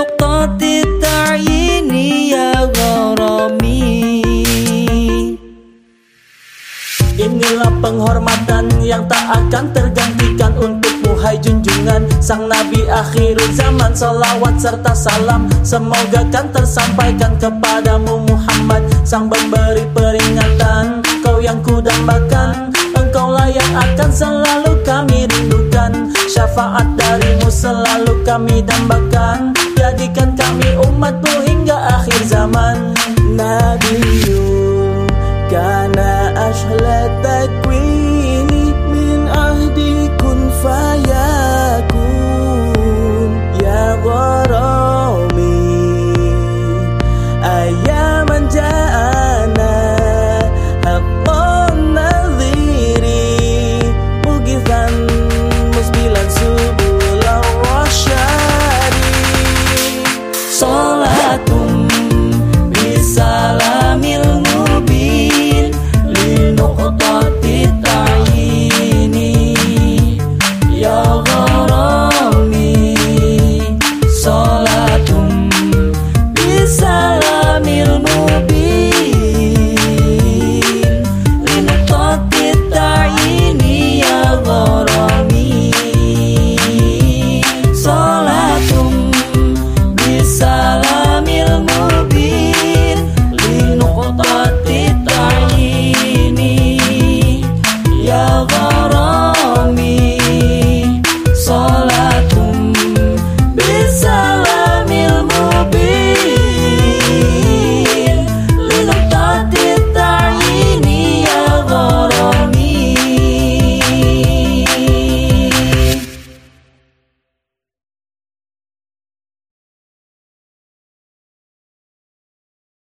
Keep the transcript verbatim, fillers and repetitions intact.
لنقطة التعيين يا غرامي. Inilah penghormatan yang tak akan tergantikan untukmu hai junjungan sang Nabi akhirul zaman. Salawat serta salam semoga kan tersampaikan kepadamu Muhammad, sang pemberi peringatan. Kau yang kudambakan, engkaulah yang akan selalu kami rindukan. Syafaat darimu selalu kami dambakan, jadikan kami umatmu hingga akhir zaman. Nabiyun kana ashla takwini min ahdi kun fayakun ya gharami ayaman ja'ana haqqan nadhiri mugithan musbilan subulan rasyadi. Salatum bisalamil mubin linuqtati ta'yini ya gharami. Salatum bisalamil mubin linuqtati ta'yini ya gharami. Salatum bisalamil mubin linuqtati ta'yini ya gharami.